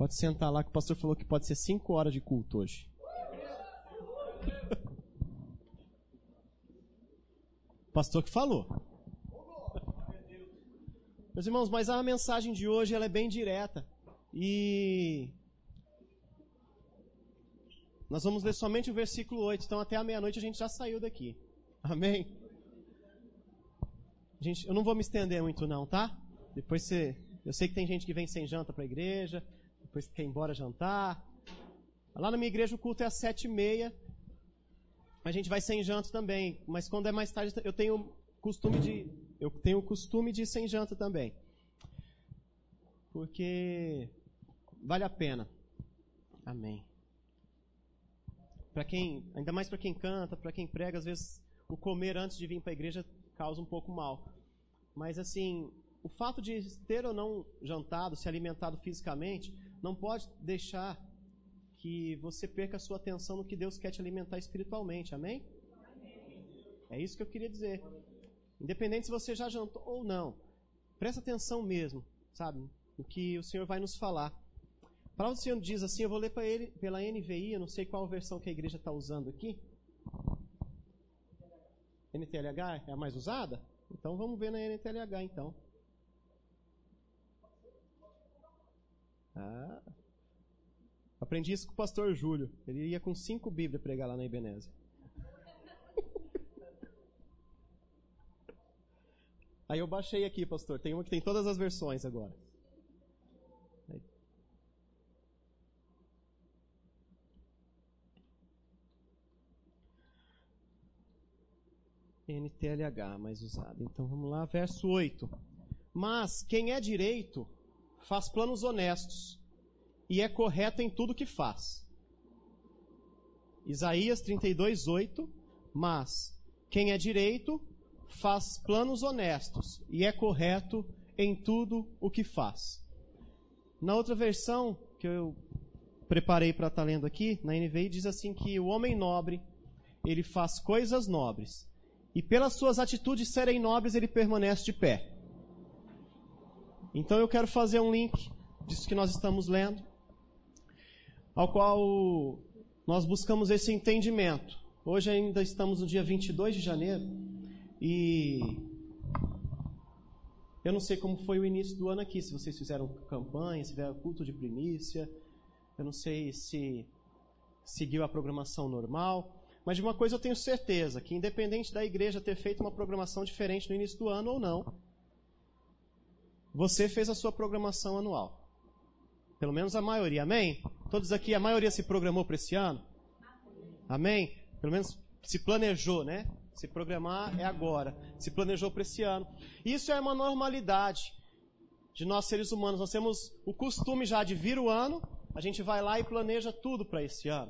Pode sentar lá que o pastor falou que pode ser 5 horas de culto hoje. Pastor que falou. Meus irmãos, mas a mensagem de hoje ela é bem direta. E nós vamos ler somente o versículo 8. Então até a meia-noite a gente já saiu daqui. Amém? Gente, eu não vou me estender muito não, tá? Depois eu sei que tem gente que vem sem janta para a igreja, depois quer ir embora jantar. Lá na minha igreja o culto é às 7h30. A gente vai sem janta também, mas quando é mais tarde eu tenho o costume de ir sem janta também. Porque vale a pena. Amém. Ainda mais para quem canta, para quem prega, às vezes o comer antes de vir para a igreja causa um pouco mal. Mas assim, o fato de ter ou não jantado, se alimentado fisicamente, não pode deixar que você perca a sua atenção no que Deus quer te alimentar espiritualmente, amém? É isso que eu queria dizer. Independente se você já jantou ou não, presta atenção mesmo, sabe, no que o Senhor vai nos falar. A palavra do Senhor diz assim, eu vou ler para ele pela NVI, eu não sei qual versão que a igreja está usando aqui. NTLH é a mais usada? Então vamos ver na NTLH então. Aprendi isso com o pastor Júlio. Ele ia com 5 Bíblias pregar lá na Ebenezer. Aí eu baixei aqui, pastor. Tem uma que tem todas as versões agora. NTLH, mais usada. Então vamos lá, verso 8. Mas quem é direito faz planos honestos e é correto em tudo que faz. Isaías 32:8. Mas quem é direito faz planos honestos e é correto em tudo o que faz. Na outra versão que eu preparei para estar lendo aqui, na NVI, diz assim que o homem nobre, ele faz coisas nobres e pelas suas atitudes serem nobres ele permanece de pé. Então eu quero fazer um link disso que nós estamos lendo, ao qual nós buscamos esse entendimento. Hoje ainda estamos no dia 22 de janeiro e eu não sei como foi o início do ano aqui, se vocês fizeram campanha, se fizeram culto de primícia, eu não sei se seguiu a programação normal, mas de uma coisa eu tenho certeza, que independente da igreja ter feito uma programação diferente no início do ano ou não, você fez a sua programação anual. Pelo menos a maioria, amém? Todos aqui, a maioria se programou para esse ano? Amém? Pelo menos se planejou, né? Se programar é agora. Se planejou para esse ano. Isso é uma normalidade de nós seres humanos. Nós temos o costume já de vir o ano, a gente vai lá e planeja tudo para esse ano.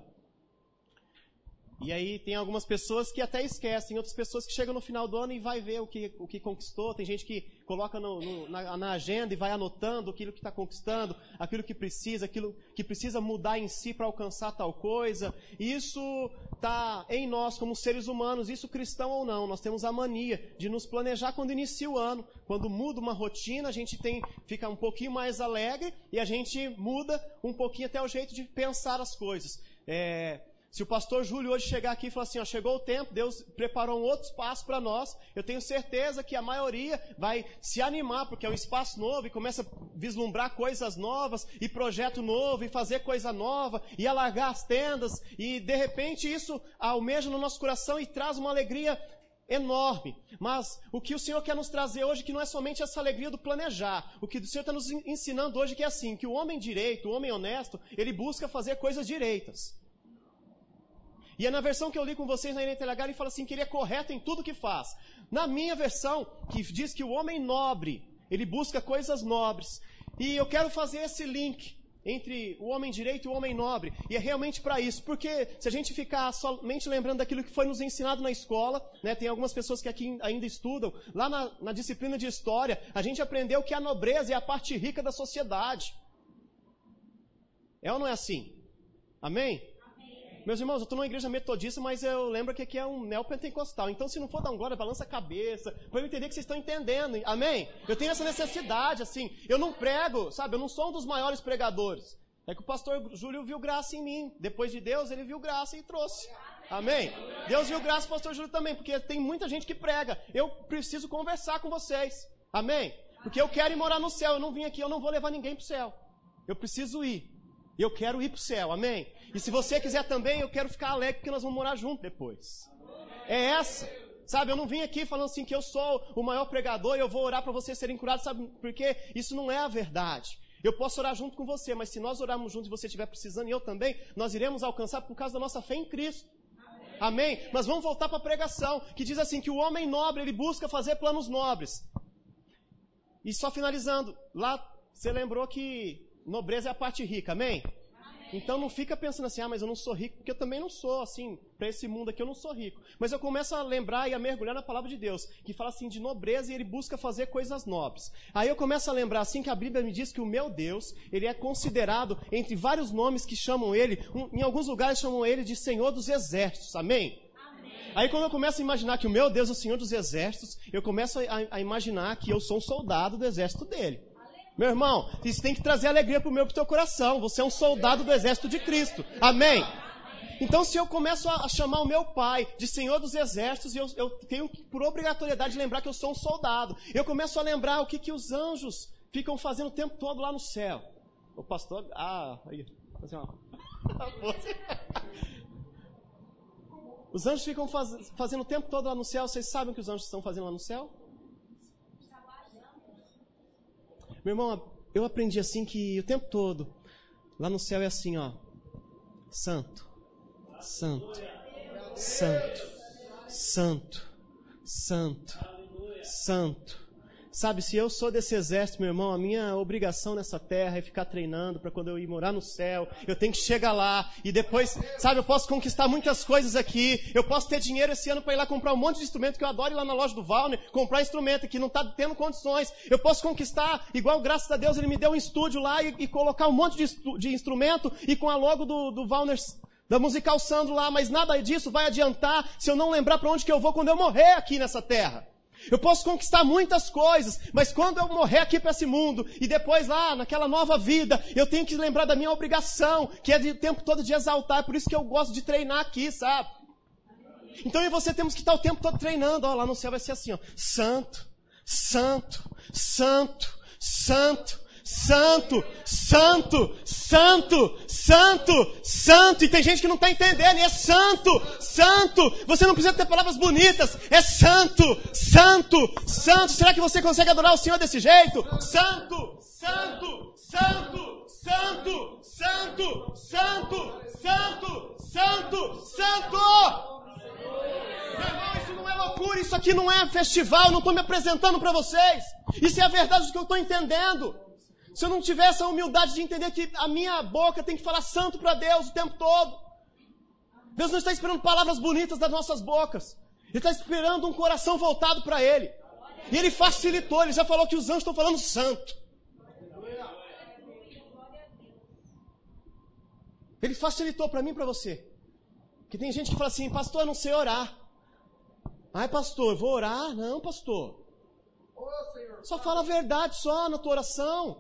E aí tem algumas pessoas que até esquecem, outras pessoas que chegam no final do ano e vai ver o que conquistou. Tem gente que coloca na agenda e vai anotando aquilo que está conquistando, aquilo que precisa mudar em si para alcançar tal coisa. Isso está em nós como seres humanos, isso cristão ou não. Nós temos a mania de nos planejar quando inicia o ano. Quando muda uma rotina, a gente fica um pouquinho mais alegre e a gente muda um pouquinho até o jeito de pensar as coisas. Se o pastor Júlio hoje chegar aqui e falar assim, chegou o tempo, Deus preparou um outro espaço para nós, eu tenho certeza que a maioria vai se animar, porque é um espaço novo e começa a vislumbrar coisas novas, e projeto novo, e fazer coisa nova, e alargar as tendas, e de repente isso almeja no nosso coração e traz uma alegria enorme. Mas o que o Senhor quer nos trazer hoje, que não é somente essa alegria do planejar, o que o Senhor está nos ensinando hoje que é assim, que o homem direito, o homem honesto, ele busca fazer coisas direitas. E é na versão que eu li com vocês na NTLH, ele fala assim, que ele é correto em tudo que faz. Na minha versão, que diz que o homem nobre, ele busca coisas nobres. E eu quero fazer esse link entre o homem direito e o homem nobre. E é realmente para isso. Porque se a gente ficar somente lembrando daquilo que foi nos ensinado na escola, né, tem algumas pessoas que aqui ainda estudam, lá na disciplina de história, a gente aprendeu que a nobreza é a parte rica da sociedade. É ou não é assim? Amém? Meus irmãos, eu estou numa igreja metodista, mas eu lembro que aqui é um neopentecostal. Então, se não for dar um glória, balança a cabeça, para eu entender que vocês estão entendendo. Amém? Eu tenho essa necessidade, assim. Eu não prego, sabe? Eu não sou um dos maiores pregadores. É que o pastor Júlio viu graça em mim. Depois de Deus, ele viu graça e trouxe. Amém? Deus viu graça, o pastor Júlio também, porque tem muita gente que prega. Eu preciso conversar com vocês. Amém? Porque eu quero ir morar no céu. Eu não vim aqui, eu não vou levar ninguém para o céu. Eu preciso ir. Eu quero ir para o céu. Amém? E se você quiser também, eu quero ficar alegre, porque nós vamos morar juntos depois. É essa. Sabe, eu não vim aqui falando assim que eu sou o maior pregador e eu vou orar para vocês serem curados, sabe? Porque isso não é a verdade. Eu posso orar junto com você, mas se nós orarmos juntos e você estiver precisando e eu também, nós iremos alcançar por causa da nossa fé em Cristo. Amém? Mas vamos voltar para a pregação, que diz assim, que o homem nobre, ele busca fazer planos nobres. E só finalizando, lá você lembrou que nobreza é a parte rica, amém? Então não fica pensando assim, mas eu não sou rico, porque eu também não sou, assim, para esse mundo aqui eu não sou rico. Mas eu começo a lembrar e a mergulhar na palavra de Deus, que fala assim de nobreza e ele busca fazer coisas nobres. Aí eu começo a lembrar assim que a Bíblia me diz que o meu Deus, ele é considerado entre vários nomes que chamam ele, em alguns lugares chamam ele de Senhor dos Exércitos, amém? Aí quando eu começo a imaginar que o meu Deus é o Senhor dos Exércitos, eu começo a imaginar que eu sou um soldado do exército dele. Meu irmão, isso tem que trazer alegria para o meu e para o teu coração. Você é um soldado do exército de Cristo. Amém? Então, se eu começo a chamar o meu pai de Senhor dos Exércitos, eu tenho por obrigatoriedade lembrar que eu sou um soldado. Eu começo a lembrar o que os anjos ficam fazendo o tempo todo lá no céu. O pastor... aí. Assim, ó. Os anjos ficam fazendo o tempo todo lá no céu. Vocês sabem o que os anjos estão fazendo lá no céu? Meu irmão, eu aprendi assim que o tempo todo, lá no céu é assim, ó. Santo, santo, santo, santo, santo, santo. Sabe, se eu sou desse exército, meu irmão, a minha obrigação nessa terra é ficar treinando para quando eu ir morar no céu. Eu tenho que chegar lá e depois, sabe, eu posso conquistar muitas coisas aqui. Eu posso ter dinheiro esse ano para ir lá comprar um monte de instrumento, que eu adoro ir lá na loja do Valner, comprar instrumento que não está tendo condições. Eu posso conquistar, igual graças a Deus ele me deu um estúdio lá e colocar um monte de instrumento e com a logo do Valner, da Musical Sandro lá, mas nada disso vai adiantar se eu não lembrar para onde que eu vou quando eu morrer aqui nessa terra. Eu posso conquistar muitas coisas, mas quando eu morrer aqui para esse mundo, e depois lá, naquela nova vida, eu tenho que lembrar da minha obrigação, que é o tempo todo de exaltar, é por isso que eu gosto de treinar aqui, sabe? Então eu e você temos que estar o tempo todo treinando, ó, lá no céu vai ser assim, ó, santo, santo, santo, santo, santo, santo, santo, santo, santo. E tem gente que não está entendendo, e é santo, santo. Você não precisa ter palavras bonitas, é santo, santo, santo. Será que você consegue adorar o Senhor desse jeito? Santo, santo, santo, santo, santo, santo, santo, santo, santo. Meu irmão, isso não é loucura, isso aqui não é festival, eu não estou me apresentando para vocês. Isso é a verdade do que eu estou entendendo. Se eu não tiver essa humildade de entender que a minha boca tem que falar santo para Deus o tempo todo. Deus não está esperando palavras bonitas das nossas bocas. Ele está esperando um coração voltado para Ele. E Ele facilitou, Ele já falou que os anjos estão falando santo. Ele facilitou para mim e para você. Que tem gente que fala assim, pastor, eu não sei orar. Ai, pastor, eu vou orar? Não, pastor. Só fala a verdade só na tua oração.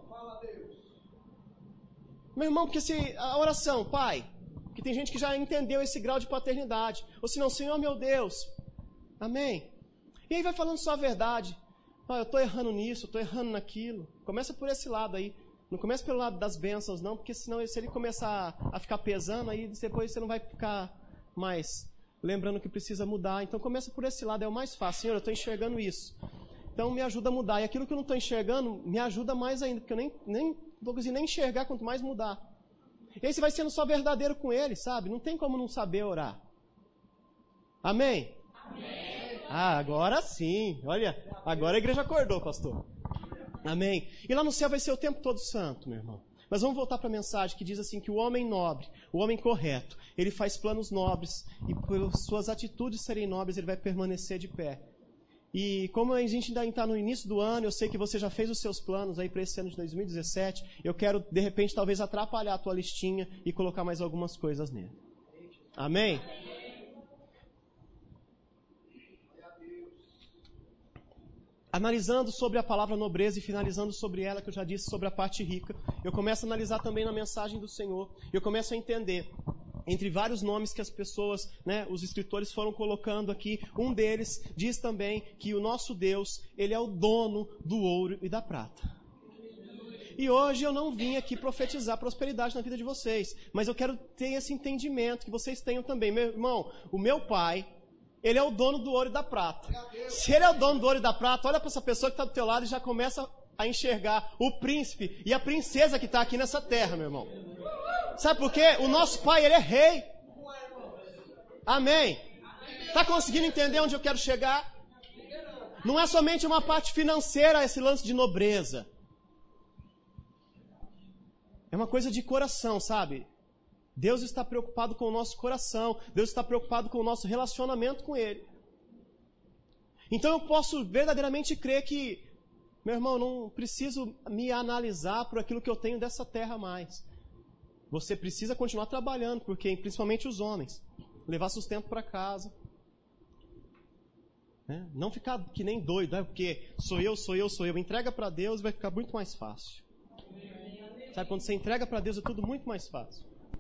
Meu irmão, porque se a oração, pai, que tem gente que já entendeu esse grau de paternidade. Ou se não, Senhor meu Deus, amém. E aí vai falando só a verdade. Eu estou errando nisso, eu estou errando naquilo. Começa por esse lado aí. Não começa pelo lado das bênçãos não, porque senão se ele começar a ficar pesando, aí depois você não vai ficar mais lembrando que precisa mudar. Então começa por esse lado, é o mais fácil. Senhor, eu estou enxergando isso. Então me ajuda a mudar. E aquilo que eu não estou enxergando, me ajuda mais ainda, porque eu nem vou conseguir nem enxergar quanto mais mudar. E aí você vai sendo só verdadeiro com Ele, sabe? Não tem como não saber orar. Amém? Amém. Agora sim. Olha, agora a igreja acordou, pastor. Amém. E lá no céu vai ser o tempo todo santo, meu irmão. Mas vamos voltar para a mensagem que diz assim, que o homem nobre, o homem correto, ele faz planos nobres e por suas atitudes serem nobres, ele vai permanecer de pé. E como a gente ainda está no início do ano, eu sei que você já fez os seus planos aí para esse ano de 2017, eu quero, de repente, talvez atrapalhar a tua listinha e colocar mais algumas coisas nele. Amém? analisando sobre a palavra nobreza e finalizando sobre ela, que eu já disse, sobre a parte rica, eu começo a analisar também na mensagem do Senhor. Eu começo a entender, entre vários nomes que as pessoas, os escritores foram colocando aqui, um deles diz também que o nosso Deus, Ele é o dono do ouro e da prata. E hoje eu não vim aqui profetizar prosperidade na vida de vocês, mas eu quero ter esse entendimento que vocês tenham também. Meu irmão, o meu pai, Ele é o dono do ouro e da prata. Se Ele é o dono do ouro e da prata, olha para essa pessoa que está do teu lado e já começa a enxergar o príncipe e a princesa que está aqui nessa terra, meu irmão. Sabe por quê? O nosso pai, Ele é rei. Amém. Está conseguindo entender onde eu quero chegar? Não é somente uma parte financeira esse lance de nobreza. É uma coisa de coração, sabe? Deus está preocupado com o nosso coração. Deus está preocupado com o nosso relacionamento com Ele. Então eu posso verdadeiramente crer que, meu irmão, não preciso me analisar por aquilo que eu tenho dessa terra mais. Você precisa continuar trabalhando, porque principalmente os homens, levar sustento para casa. Não ficar que nem doido, porque sou eu. Entrega para Deus, vai ficar muito mais fácil. Sabe, quando você entrega para Deus é tudo muito mais fácil.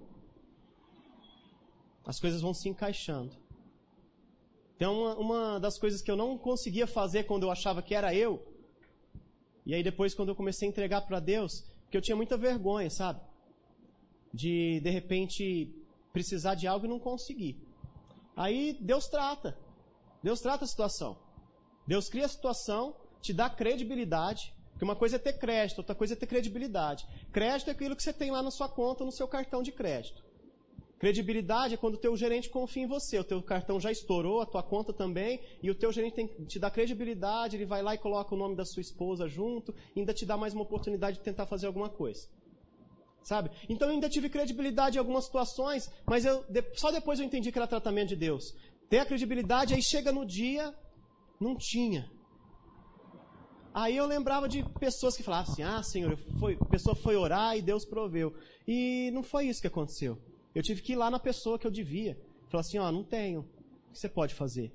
As coisas vão se encaixando. Então, uma das coisas que eu não conseguia fazer quando eu achava que era eu, e aí depois quando eu comecei a entregar para Deus, porque eu tinha muita vergonha, sabe? De repente, precisar de algo e não conseguir. Aí Deus trata a situação. Deus cria a situação, te dá credibilidade, porque uma coisa é ter crédito, outra coisa é ter credibilidade. Crédito é aquilo que você tem lá na sua conta, no seu cartão de crédito. Credibilidade é quando o teu gerente confia em você. O teu cartão já estourou, a tua conta também, e o teu gerente te dá credibilidade, ele vai lá e coloca o nome da sua esposa junto, e ainda te dá mais uma oportunidade de tentar fazer alguma coisa. Sabe? Então eu ainda tive credibilidade em algumas situações, mas só depois eu entendi que era tratamento de Deus. Ter a credibilidade, aí chega no dia, não tinha. Aí eu lembrava de pessoas que falavam assim, Senhor, a pessoa foi orar e Deus proveu. E não foi isso que aconteceu. Eu tive que ir lá na pessoa que eu devia. Falar assim, não tenho. O que você pode fazer?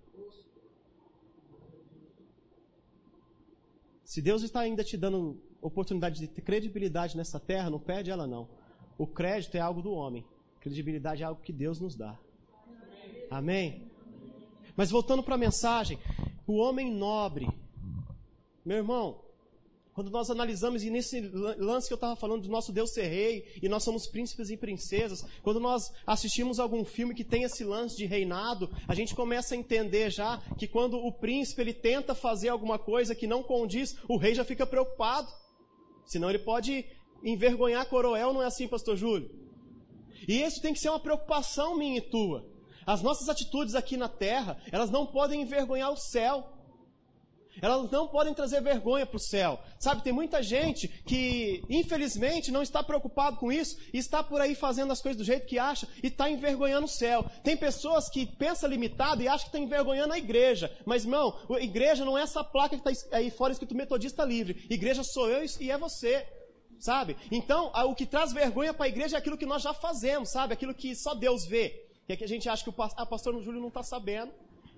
Se Deus está ainda te dando oportunidade de ter credibilidade nessa terra, não perde ela não. O crédito é algo do homem. Credibilidade é algo que Deus nos dá. Amém? Mas voltando para a mensagem, o homem nobre, meu irmão, quando nós analisamos, e nesse lance que eu estava falando do nosso Deus ser rei, e nós somos príncipes e princesas, quando nós assistimos algum filme que tem esse lance de reinado, a gente começa a entender já que quando o príncipe ele tenta fazer alguma coisa que não condiz, o rei já fica preocupado. Senão ele pode envergonhar Coroel, não é assim, pastor Júlio? E isso tem que ser uma preocupação minha e tua. As nossas atitudes aqui na terra, elas não podem envergonhar o céu. Elas não podem trazer vergonha para o céu. Sabe, tem muita gente que, infelizmente, não está preocupado com isso e está por aí fazendo as coisas do jeito que acha e está envergonhando o céu. Tem pessoas que pensam limitado e acham que está envergonhando a igreja. Mas, irmão, a igreja não é essa placa que está aí fora escrito Metodista Livre. Igreja sou eu e é você. Sabe? Então, o que traz vergonha para a igreja é aquilo que nós já fazemos, sabe? Aquilo que só Deus vê. E é que a gente acha que o pastor Júlio não está sabendo.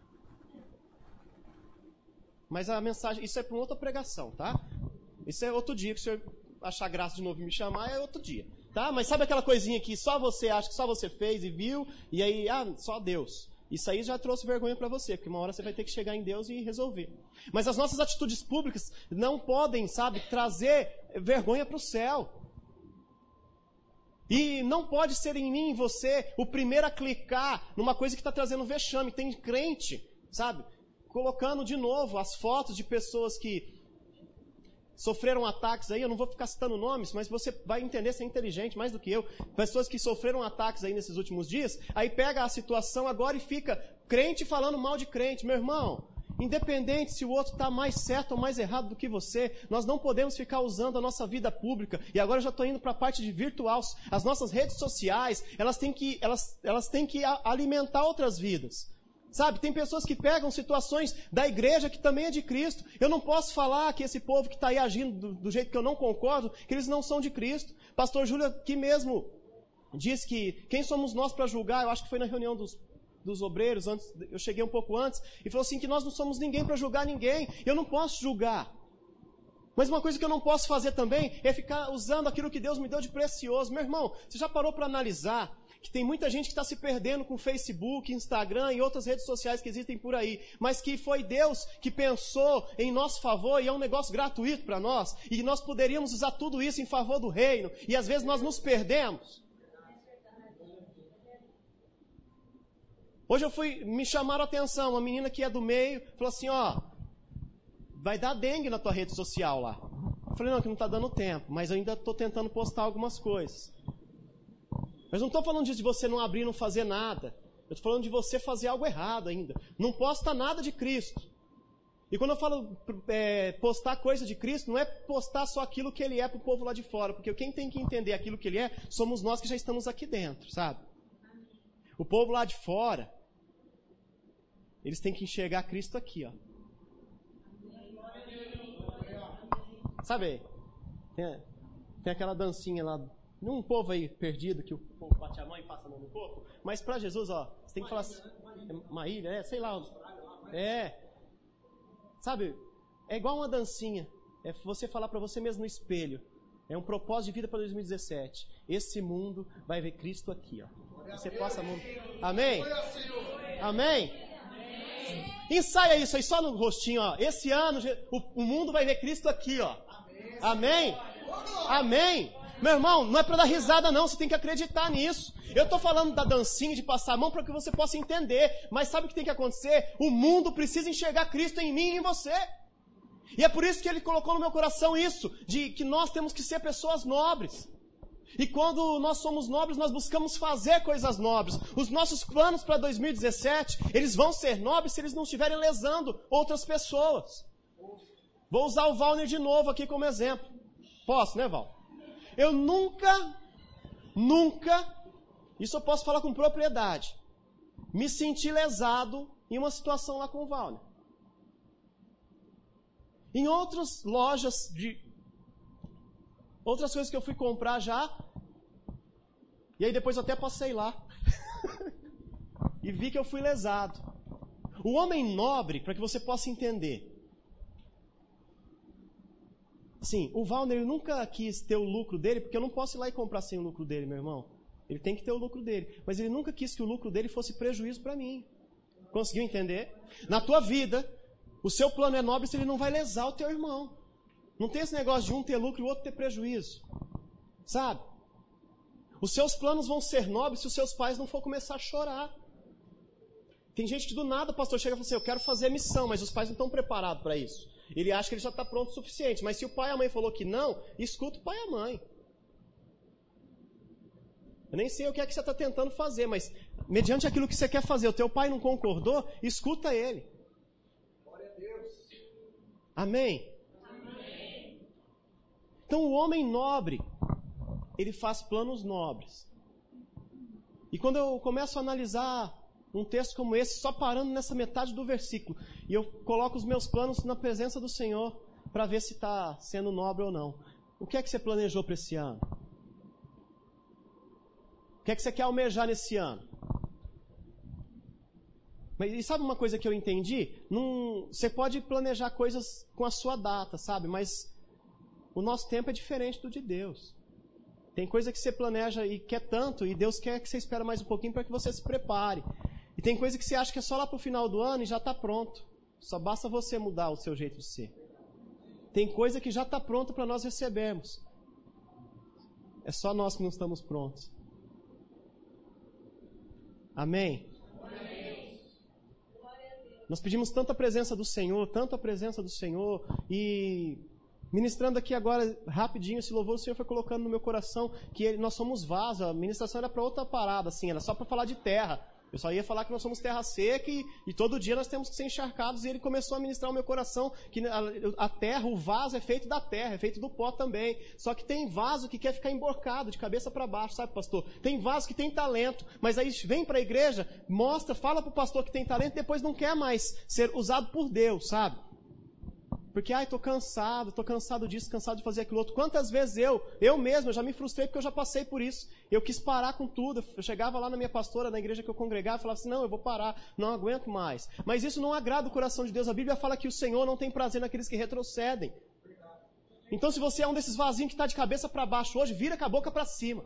Mas a mensagem, isso é para uma outra pregação, tá? Isso é outro dia, que se o senhor achar graça de novo e me chamar, é outro dia, tá? Mas sabe aquela coisinha que só você acha que só você fez e viu, e aí, só Deus. Isso aí já trouxe vergonha para você, porque uma hora você vai ter que chegar em Deus e resolver. Mas as nossas atitudes públicas não podem, sabe, trazer vergonha para o céu. E não pode ser em mim, em você, o primeiro a clicar numa coisa que está trazendo vexame. Tem crente, sabe, colocando de novo as fotos de pessoas que sofreram ataques aí, eu não vou ficar citando nomes, mas você vai entender, você é inteligente mais do que eu, pessoas que sofreram ataques aí nesses últimos dias, aí pega a situação agora e fica crente falando mal de crente. Meu irmão, independente se o outro está mais certo ou mais errado do que você, nós não podemos ficar usando a nossa vida pública, e agora eu já estou indo para a parte de virtual, as nossas redes sociais, elas têm que alimentar outras vidas. Sabe, tem pessoas que pegam situações da igreja que também é de Cristo. Eu não posso falar que esse povo que está aí agindo do jeito que eu não concordo, que eles não são de Cristo. Pastor Júlio aqui mesmo diz que quem somos nós para julgar, eu acho que foi na reunião dos obreiros, eu cheguei um pouco antes, e falou assim que nós não somos ninguém para julgar ninguém. Eu não posso julgar. Mas uma coisa que eu não posso fazer também é ficar usando aquilo que Deus me deu de precioso. Meu irmão, você já parou para analisar que tem muita gente que está se perdendo com Facebook, Instagram e outras redes sociais que existem por aí, mas que foi Deus que pensou em nosso favor e é um negócio gratuito para nós, e nós poderíamos usar tudo isso em favor do reino, e às vezes nós nos perdemos. Hoje me chamaram a atenção, uma menina que é do meio, falou assim, vai dar dengue na tua rede social lá. Eu falei, não, que não está dando tempo, mas eu ainda estou tentando postar algumas coisas. Mas não estou falando disso de você não abrir, não fazer nada. Eu estou falando de você fazer algo errado ainda. Não posta nada de Cristo. E quando eu falo postar coisa de Cristo, não é postar só aquilo que Ele é para o povo lá de fora. Porque quem tem que entender aquilo que Ele é, somos nós que já estamos aqui dentro, sabe? O povo lá de fora, eles têm que enxergar Cristo aqui, ó. Sabe, tem aquela dancinha lá, um povo aí perdido, que o povo bate a mão e passa a mão no corpo, mas para Jesus, você tem que falar assim, Maíra, sei lá, sabe, é igual uma dancinha, é você falar para você mesmo no espelho, é um propósito de vida para 2017, esse mundo vai ver Cristo aqui, ó. Você passa a mão, amém? Amém? Ensaia isso aí só no rostinho, ó. Esse ano o mundo vai ver Cristo aqui, ó. Amém? Amém? Meu irmão, não é para dar risada não, você tem que acreditar nisso. Eu estou falando da dancinha, de passar a mão para que você possa entender. Mas sabe o que tem que acontecer? O mundo precisa enxergar Cristo em mim e em você. E é por isso que Ele colocou no meu coração isso, de que nós temos que ser pessoas nobres. E quando nós somos nobres, nós buscamos fazer coisas nobres. Os nossos planos para 2017, eles vão ser nobres se eles não estiverem lesando outras pessoas. Vou usar o Valner de novo aqui como exemplo. Posso, né, Val? Eu nunca, isso eu posso falar com propriedade, me senti lesado em uma situação lá com o Valner. Em outras lojas, outras coisas que eu fui comprar já, e aí depois eu até passei lá, e vi que eu fui lesado. O homem nobre, para que você possa entender, sim, o Valner ele nunca quis ter o lucro dele, porque eu não posso ir lá e comprar sem o lucro dele, meu irmão. Ele tem que ter o lucro dele. Mas ele nunca quis que o lucro dele fosse prejuízo para mim. Conseguiu entender? Na tua vida, o seu plano é nobre se ele não vai lesar o teu irmão. Não tem esse negócio de um ter lucro e o outro ter prejuízo. Sabe? Os seus planos vão ser nobres se os seus pais não for começar a chorar. Tem gente que do nada o pastor chega e fala assim, eu quero fazer a missão, mas os pais não estão preparados para isso. Ele acha que ele já está pronto o suficiente. Mas se o pai e a mãe falou que não, escuta o pai e a mãe. Eu nem sei o que é que você está tentando fazer, mas mediante aquilo que você quer fazer, o teu pai não concordou, escuta ele. Glória a Deus. Amém? Amém. Então o homem nobre, ele faz planos nobres. E quando eu começo a analisar um texto como esse, só parando nessa metade do versículo, e eu coloco os meus planos na presença do Senhor, para ver se está sendo nobre ou não. O que é que você planejou para esse ano? O que é que você quer almejar nesse ano? Mas, e sabe uma coisa que eu entendi? Você pode planejar coisas com a sua data, sabe? Mas o nosso tempo é diferente do de Deus. Tem coisa que você planeja e quer tanto, e Deus quer que você espere mais um pouquinho para que você se prepare. E tem coisa que você acha que é só lá para o final do ano e já está pronto. Só basta você mudar o seu jeito de ser. Tem coisa que já está pronta para nós recebermos. É só nós que não estamos prontos. Amém? Amém. Nós pedimos tanta presença do Senhor, tanta presença do Senhor, e ministrando aqui agora, rapidinho, esse louvor, o Senhor foi colocando no meu coração que nós somos vasos. A ministração era para outra parada, assim, era só para falar de terra. Eu só ia falar que nós somos terra seca e todo dia nós temos que ser encharcados, e ele começou a ministrar o meu coração que a terra, o vaso é feito da terra, é feito do pó também. Só que tem vaso que quer ficar emborcado, de cabeça para baixo, sabe, pastor? Tem vaso que tem talento, mas aí vem para a igreja, mostra, fala para o pastor que tem talento, depois não quer mais ser usado por Deus, sabe? Porque, tô cansado disso, cansado de fazer aquilo outro. Quantas vezes eu mesmo, eu já me frustrei porque eu já passei por isso. Eu quis parar com tudo. Eu chegava lá na minha pastora, na igreja que eu congregava, e falava assim, não, eu vou parar, não aguento mais. Mas isso não agrada o coração de Deus. A Bíblia fala que o Senhor não tem prazer naqueles que retrocedem. Então, se você é um desses vasinhos que está de cabeça para baixo hoje, vira com a boca para cima.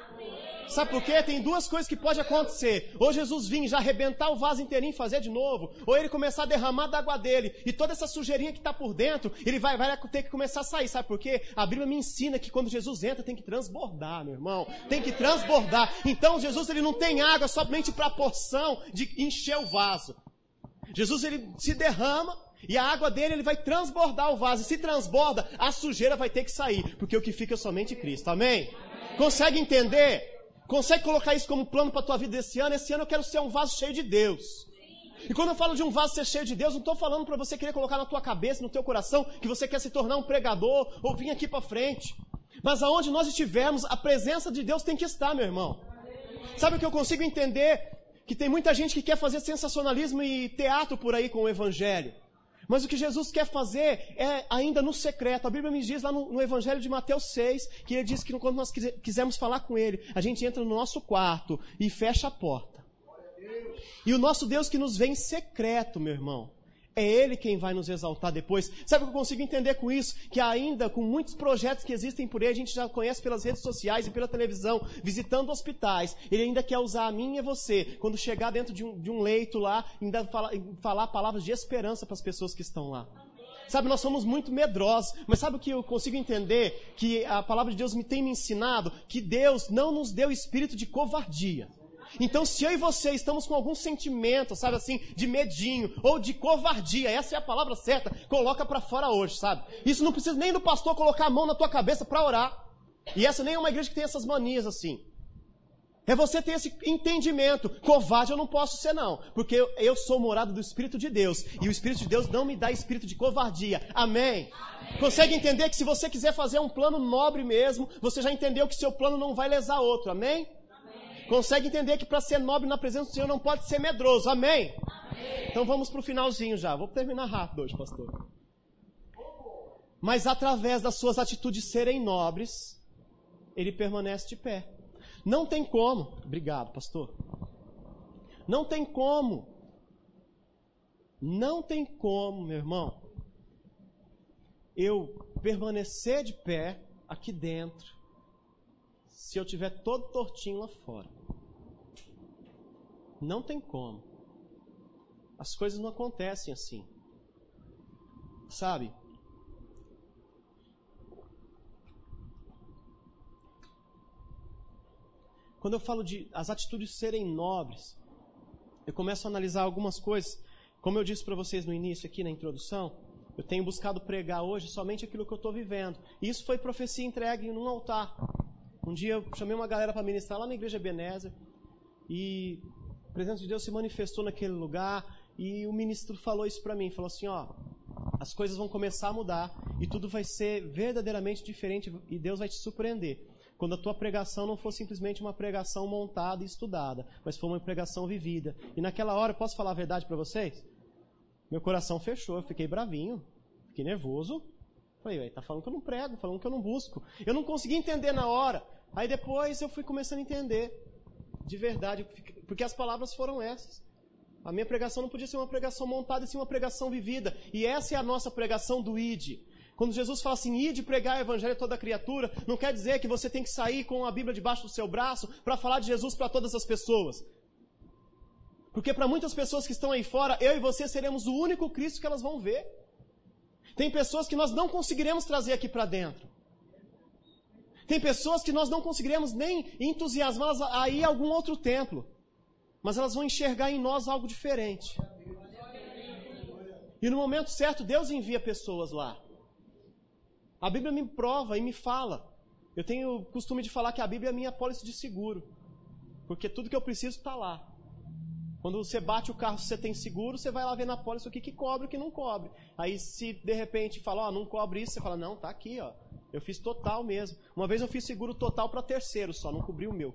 Sabe por quê? Tem duas coisas que podem acontecer. Ou Jesus vir já arrebentar o vaso inteirinho e fazer de novo, ou ele começar a derramar da água dele, e toda essa sujeirinha que está por dentro, ele vai ter que começar a sair. Sabe por quê? A Bíblia me ensina que quando Jesus entra, tem que transbordar, meu irmão. Tem que transbordar. Então, Jesus ele não tem água somente para a porção de encher o vaso. Jesus ele se derrama, e a água dele ele vai transbordar o vaso. E se transborda, a sujeira vai ter que sair, porque o que fica é somente Cristo. Amém? Consegue entender? Consegue colocar isso como plano para a tua vida desse ano? Esse ano eu quero ser um vaso cheio de Deus. E quando eu falo de um vaso ser cheio de Deus, não estou falando para você querer colocar na tua cabeça, no teu coração, que você quer se tornar um pregador ou vir aqui para frente. Mas aonde nós estivermos, a presença de Deus tem que estar, meu irmão. Sabe o que eu consigo entender? Que tem muita gente que quer fazer sensacionalismo e teatro por aí com o Evangelho. Mas o que Jesus quer fazer é ainda no secreto. A Bíblia me diz lá no Evangelho de Mateus 6, que ele diz que quando nós quisermos falar com ele, a gente entra no nosso quarto e fecha a porta. E o nosso Deus que nos vê em secreto, meu irmão, é Ele quem vai nos exaltar depois. Sabe o que eu consigo entender com isso? Que ainda com muitos projetos que existem por aí, a gente já conhece pelas redes sociais e pela televisão, visitando hospitais, Ele ainda quer usar a mim e você, quando chegar dentro de um leito lá, ainda falar palavras de esperança para as pessoas que estão lá. Sabe, nós somos muito medrosos, mas sabe o que eu consigo entender? Que a palavra de Deus tem me ensinado que Deus não nos deu espírito de covardia. Então, se eu e você estamos com algum sentimento, sabe assim, de medinho ou de covardia, essa é a palavra certa, coloca para fora hoje, sabe? Isso não precisa nem do pastor colocar a mão na tua cabeça para orar. E essa nem é uma igreja que tem essas manias assim. É você ter esse entendimento. Covarde eu não posso ser não, porque eu sou morado do Espírito de Deus, e o Espírito de Deus não me dá espírito de covardia. Amém? Consegue entender que se você quiser fazer um plano nobre mesmo, você já entendeu que seu plano não vai lesar outro. Amém? Consegue entender que para ser nobre na presença do Senhor não pode ser medroso. Amém? Amém. Então vamos para o finalzinho já. Vou terminar rápido hoje, pastor. Mas através das suas atitudes serem nobres, ele permanece de pé. Não tem como. Obrigado, pastor. Não tem como. Não tem como, meu irmão, eu permanecer de pé aqui dentro se eu estiver todo tortinho lá fora. Não tem como. As coisas não acontecem assim. Sabe? Quando eu falo de as atitudes serem nobres, eu começo a analisar algumas coisas. Como eu disse para vocês no início aqui na introdução, eu tenho buscado pregar hoje somente aquilo que eu estou vivendo. E isso foi profecia entregue num altar. Um dia eu chamei uma galera para ministrar lá na igreja Ebenezer e a presença de Deus se manifestou naquele lugar e o ministro falou isso para mim, falou assim, as coisas vão começar a mudar e tudo vai ser verdadeiramente diferente e Deus vai te surpreender. Quando a tua pregação não for simplesmente uma pregação montada e estudada, mas for uma pregação vivida. E naquela hora, posso falar a verdade para vocês? Meu coração fechou, eu fiquei bravinho, fiquei nervoso. Falei, tá falando que eu não prego, falando que eu não busco. Eu não consegui entender na hora. Aí depois eu fui começando a entender de verdade, porque as palavras foram essas. A minha pregação não podia ser uma pregação montada, e sim uma pregação vivida. E essa é a nossa pregação do ID. Quando Jesus fala assim, ide pregar o evangelho a toda criatura, não quer dizer que você tem que sair com a Bíblia debaixo do seu braço para falar de Jesus para todas as pessoas. Porque para muitas pessoas que estão aí fora, eu e você seremos o único Cristo que elas vão ver. Tem pessoas que nós não conseguiremos trazer aqui para dentro. Tem pessoas que nós não conseguiremos nem entusiasmá-las a ir a algum outro templo. Mas elas vão enxergar em nós algo diferente. E no momento certo, Deus envia pessoas lá. A Bíblia me prova e me fala. Eu tenho o costume de falar que a Bíblia é a minha apólice de seguro. Porque tudo que eu preciso está lá. Quando você bate o carro, se você tem seguro, você vai lá ver na apólice o que cobre e o que não cobre. Aí se de repente fala, não cobre isso, você fala, não, tá aqui, eu fiz total mesmo. Uma vez eu fiz seguro total para terceiro só, não cobri o meu.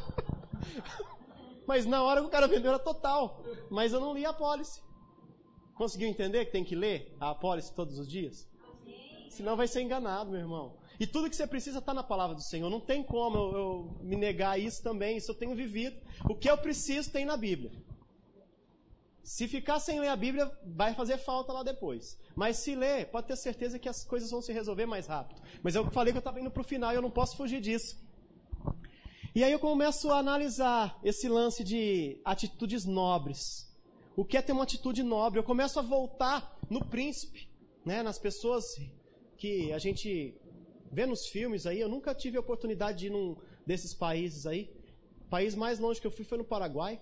Mas na hora que o cara vendeu era total. Mas eu não li a apólice. Conseguiu entender que tem que ler a apólice todos os dias? Senão vai ser enganado, meu irmão. E tudo que você precisa está na palavra do Senhor. Não tem como eu me negar isso também. Isso eu tenho vivido. O que eu preciso tem na Bíblia. Se ficar sem ler a Bíblia, vai fazer falta lá depois. Mas se ler, pode ter certeza que as coisas vão se resolver mais rápido. Mas eu falei que eu estava indo para o final e eu não posso fugir disso. E aí eu começo a analisar esse lance de atitudes nobres. O que é ter uma atitude nobre? Eu começo a voltar no príncipe, né? Nas pessoas que a gente vê nos filmes aí. Eu nunca tive a oportunidade de ir num desses países aí. O país mais longe que eu fui foi no Paraguai.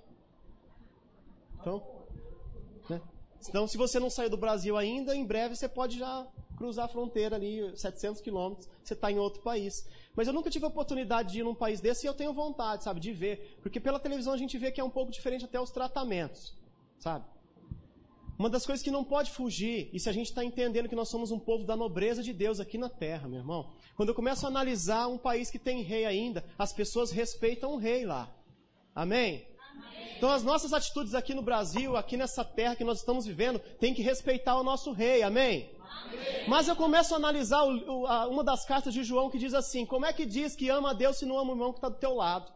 Então, se você não saiu do Brasil ainda, em breve você pode já cruzar a fronteira ali, 700 quilômetros, você está em outro país. Mas eu nunca tive a oportunidade de ir num país desse e eu tenho vontade, sabe, de ver. Porque pela televisão a gente vê que é um pouco diferente até os tratamentos, sabe? Uma das coisas que não pode fugir, e se a gente está entendendo que nós somos um povo da nobreza de Deus aqui na terra, meu irmão. Quando eu começo a analisar um país que tem rei ainda, as pessoas respeitam o rei lá. Amém? Então as nossas atitudes aqui no Brasil, aqui nessa terra que nós estamos vivendo, tem que respeitar o nosso rei, amém? Amém. Mas eu começo a analisar uma das cartas de João que diz assim, como é que diz que ama a Deus se não ama o irmão que está do teu lado?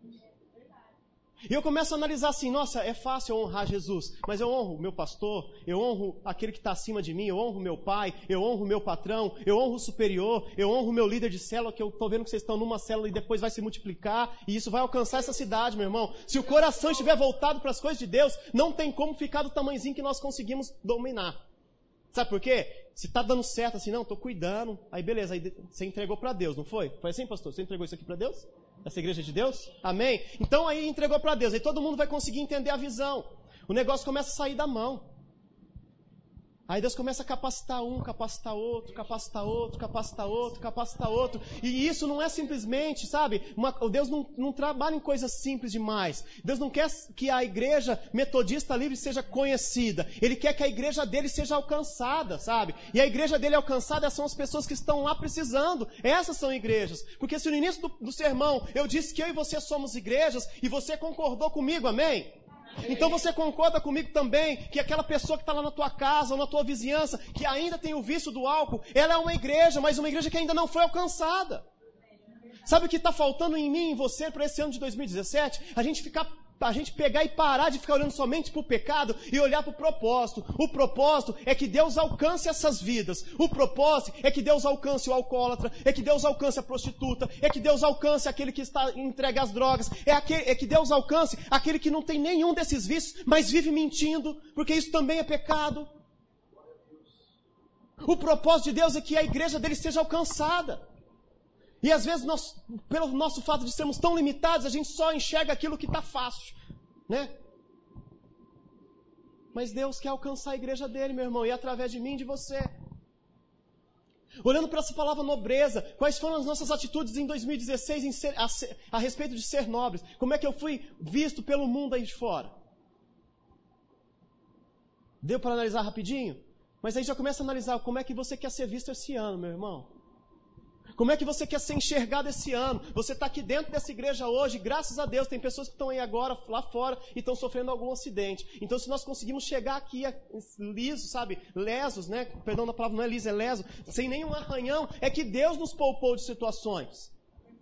E eu começo a analisar assim, nossa, é fácil eu honrar Jesus, mas eu honro o meu pastor, eu honro aquele que está acima de mim, eu honro o meu pai, eu honro o meu patrão, eu honro o superior, eu honro o meu líder de célula, que eu estou vendo que vocês estão numa célula e depois vai se multiplicar, e isso vai alcançar essa cidade, meu irmão. Se o coração estiver voltado para as coisas de Deus, não tem como ficar do tamanhozinho que nós conseguimos dominar. Sabe por quê? Se está dando certo assim, não, estou cuidando, aí beleza, aí você entregou para Deus, não foi? Foi assim, pastor? Você entregou isso aqui para Deus? Essa igreja de Deus? Amém? Então aí entregou para Deus, aí todo mundo vai conseguir entender a visão. O negócio começa a sair da mão. Aí Deus começa a capacitar um, capacitar outro, capacitar outro, capacitar outro, capacitar outro. E isso não é simplesmente, sabe? Deus não trabalha em coisas simples demais. Deus não quer que a igreja metodista livre seja conhecida. Ele quer que a igreja dele seja alcançada, sabe? E a igreja dele alcançada são as pessoas que estão lá precisando. Essas são igrejas. Porque se no início do sermão eu disse que eu e você somos igrejas e você concordou comigo, amém? Então você concorda comigo também que aquela pessoa que está lá na tua casa ou na tua vizinhança, que ainda tem o vício do álcool, ela é uma igreja, mas uma igreja que ainda não foi alcançada. Sabe o que está faltando em mim e em você para esse ano de 2017? A gente pegar e parar de ficar olhando somente para o pecado e olhar para o propósito. O propósito é que Deus alcance essas vidas. O propósito é que Deus alcance o alcoólatra, é que Deus alcance a prostituta, é que Deus alcance aquele que está entregue às drogas, é que Deus alcance aquele que não tem nenhum desses vícios, mas vive mentindo, porque isso também é pecado. O propósito de Deus é que a igreja dele seja alcançada. E às vezes, pelo nosso fato de sermos tão limitados, a gente só enxerga aquilo que está fácil, né? Mas Deus quer alcançar a igreja dele, meu irmão, e através de mim e de você. Olhando para essa palavra nobreza, quais foram as nossas atitudes em 2016 a respeito de ser nobres? Como é que eu fui visto pelo mundo aí de fora? Deu para analisar rapidinho? Mas aí já começa a analisar como é que você quer ser visto esse ano, meu irmão. Como é que você quer ser enxergado esse ano? Você está aqui dentro dessa igreja hoje, graças a Deus, tem pessoas que estão aí agora, lá fora, e estão sofrendo algum acidente. Então, se nós conseguimos chegar aqui lisos, sabe, lesos, né? Perdão da palavra, não é liso, é leso, sem nenhum arranhão, é que Deus nos poupou de situações.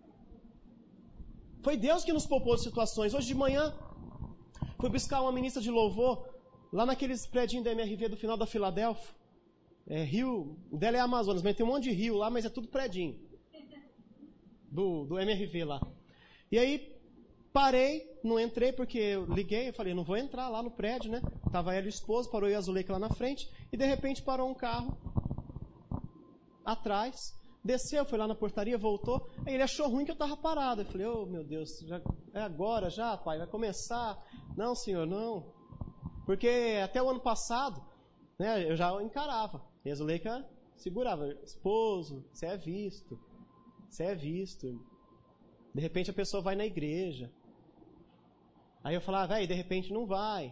Foi Deus que nos poupou de situações. Hoje de manhã, fui buscar uma ministra de louvor, lá naqueles prédios da MRV do final da Filadélfia. Rio, o dela é Amazonas, mas tem um monte de rio lá, mas é tudo predinho. Do MRV lá. E aí, parei, não entrei porque eu liguei, eu falei, não vou entrar lá no prédio, né? Tava ela e o esposo, parou eu e a Zuleika lá na frente, e de repente parou um carro atrás, desceu, foi lá na portaria, voltou, aí ele achou ruim que eu tava parado. Eu falei, oh meu Deus, é agora já, pai, vai começar? Não, senhor, não. Porque até o ano passado, né, eu já encarava. E a Zuleika segurava, esposo, você é visto. Você é visto. De repente a pessoa vai na igreja. Aí eu falava, velho, de repente não vai.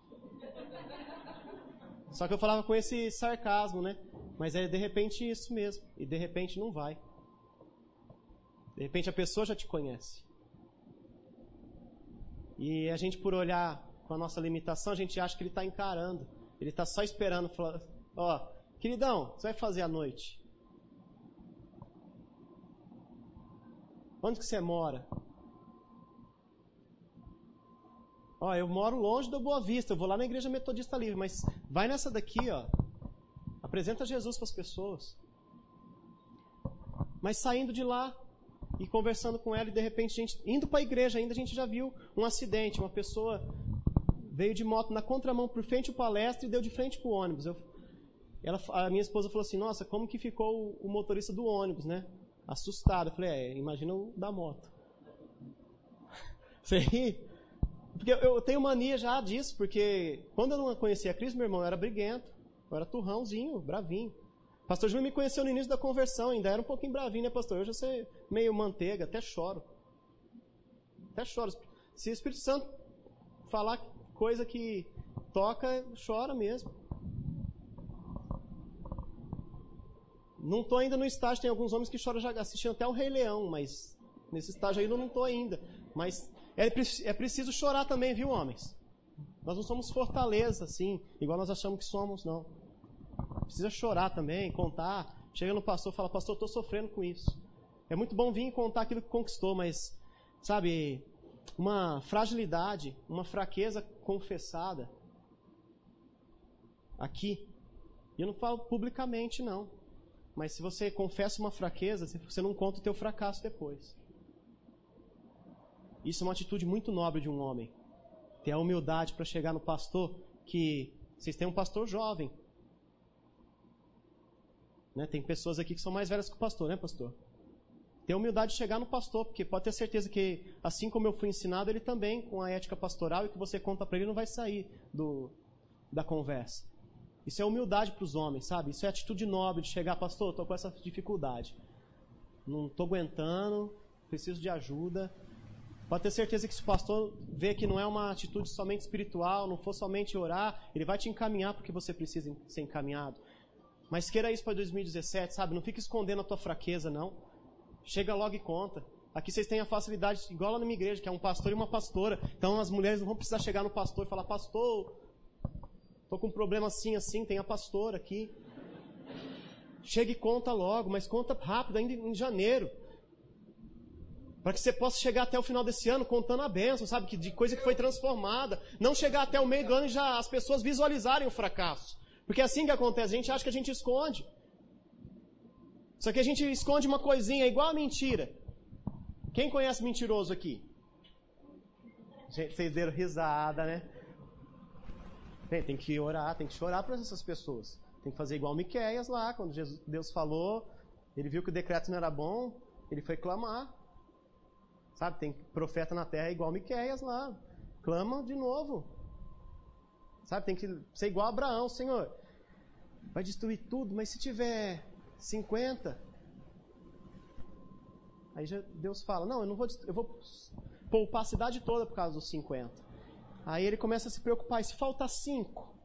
Só que eu falava com esse sarcasmo, né? Mas é de repente isso mesmo. E de repente não vai. De repente a pessoa já te conhece. E a gente, por olhar com a nossa limitação, a gente acha que ele está encarando. Ele está só esperando, falando, ó, queridão, o que você vai fazer à noite? Onde que você mora? Ó, eu moro longe da Boa Vista, eu vou lá na Igreja Metodista Livre, mas vai nessa daqui, ó. Apresenta Jesus para as pessoas. Mas saindo de lá e conversando com ela, e de repente, indo para a igreja ainda, a gente já viu um acidente. Uma pessoa veio de moto na contramão por frente à palestra e deu de frente para o ônibus. A minha esposa falou assim, nossa, como que ficou o motorista do ônibus, né? Assustado. Eu falei, imagina o da moto. Você ri? Porque eu tenho mania já disso, porque quando eu não conhecia a Cris, meu irmão, eu era briguento. Eu era turrãozinho, bravinho. Pastor Júlio me conheceu no início da conversão, ainda era um pouquinho bravinho, né, pastor? Hoje eu sou meio manteiga, até choro. Até choro. Se o Espírito Santo falar coisa que toca, chora mesmo. Não estou ainda no estágio, tem alguns homens que choram já assistindo até o Rei Leão, mas nesse estágio aí eu não estou ainda. Mas é preciso chorar também, viu, homens? Nós não somos fortaleza, assim, igual nós achamos que somos, não. Precisa chorar também, contar. Chega no pastor e fala, pastor, eu estou sofrendo com isso. É muito bom vir e contar aquilo que conquistou, mas, sabe, uma fragilidade, uma fraqueza confessada aqui. E eu não falo publicamente, não. Mas se você confessa uma fraqueza, você não conta o teu fracasso depois. Isso é uma atitude muito nobre de um homem. Ter a humildade para chegar no pastor, que vocês têm um pastor jovem. Né? Tem pessoas aqui que são mais velhas que o pastor, né, pastor? Ter a humildade de chegar no pastor, porque pode ter certeza que, assim como eu fui ensinado, ele também, com a ética pastoral, e que você conta para ele, não vai sair da conversa. Isso é humildade para os homens, sabe? Isso é atitude nobre de chegar, pastor, estou com essa dificuldade. Não estou aguentando, preciso de ajuda. Pode ter certeza que se o pastor vê que não é uma atitude somente espiritual, não for somente orar, ele vai te encaminhar porque você precisa ser encaminhado. Mas queira isso para 2017, sabe? Não fique escondendo a tua fraqueza, não. Chega logo e conta. Aqui vocês têm a facilidade, igual lá na minha igreja, que é um pastor e uma pastora. Então as mulheres não vão precisar chegar no pastor e falar, pastor, estou com um problema assim, tem a pastora aqui. Chega e conta logo, mas conta rápido, ainda em janeiro. Para que você possa chegar até o final desse ano contando a bênção, sabe? De coisa que foi transformada. Não chegar até o meio do ano e já as pessoas visualizarem o fracasso. Porque é assim que acontece, a gente acha que a gente esconde. Só que a gente esconde uma coisinha igual a mentira. Quem conhece mentiroso aqui? Gente, vocês deram risada, né? Tem que orar, tem que chorar para essas pessoas. Tem que fazer igual Miqueias lá, quando Deus falou, ele viu que o decreto não era bom, ele foi clamar. Sabe, tem profeta na terra igual Miqueias lá. Clama de novo. Sabe, tem que ser igual a Abraão. Senhor, vai destruir tudo, mas se tiver 50... Aí Deus fala, não, eu vou poupar a cidade toda por causa dos 50. Aí ele começa a se preocupar, e se faltar 5?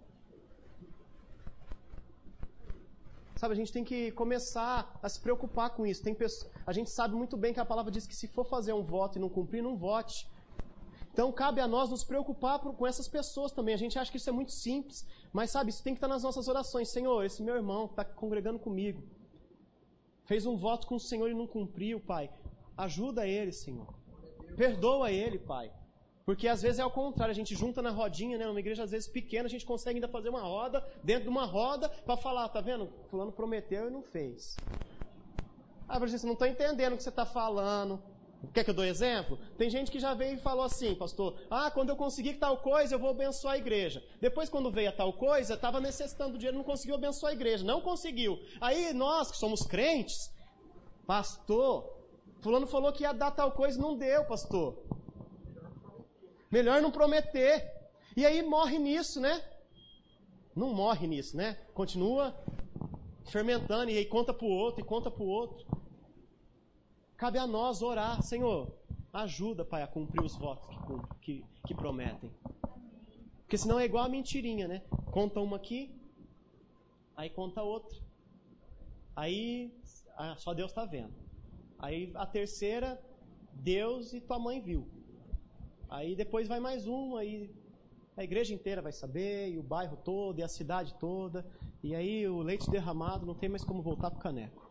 Sabe, a gente tem que começar a se preocupar com isso. A gente sabe muito bem que a palavra diz que se for fazer um voto e não cumprir, não vote. Então cabe a nós nos preocupar com essas pessoas também. A gente acha que isso é muito simples, mas sabe, isso tem que estar nas nossas orações. Senhor, esse meu irmão que está congregando comigo, fez um voto com o Senhor e não cumpriu, Pai. Ajuda ele, Senhor. Perdoa ele, Pai. Porque às vezes é ao contrário, a gente junta na rodinha, né? Uma igreja às vezes pequena, a gente consegue ainda fazer uma roda, dentro de uma roda, para falar, tá vendo? Fulano prometeu e não fez. Ah, você não está entendendo o que você está falando. Quer que eu dou exemplo? Tem gente que já veio e falou assim, pastor, quando eu conseguir tal coisa, eu vou abençoar a igreja. Depois, quando veio a tal coisa, estava necessitando do dinheiro, não conseguiu abençoar a igreja. Não conseguiu. Aí nós, que somos crentes, pastor, fulano falou que ia dar tal coisa, não deu, pastor. Melhor não prometer. E aí morre nisso, né? Não morre nisso, né? Continua fermentando, e aí conta para o outro, e conta para o outro. Cabe a nós orar, Senhor, ajuda, Pai, a cumprir os votos que prometem. Porque senão é igual a mentirinha, né? Conta uma aqui, aí conta outra. Aí só Deus está vendo. Aí a terceira, Deus e tua mãe viu. Aí depois vai mais uma, aí a igreja inteira vai saber, e o bairro todo, e a cidade toda, e aí o leite derramado não tem mais como voltar pro caneco.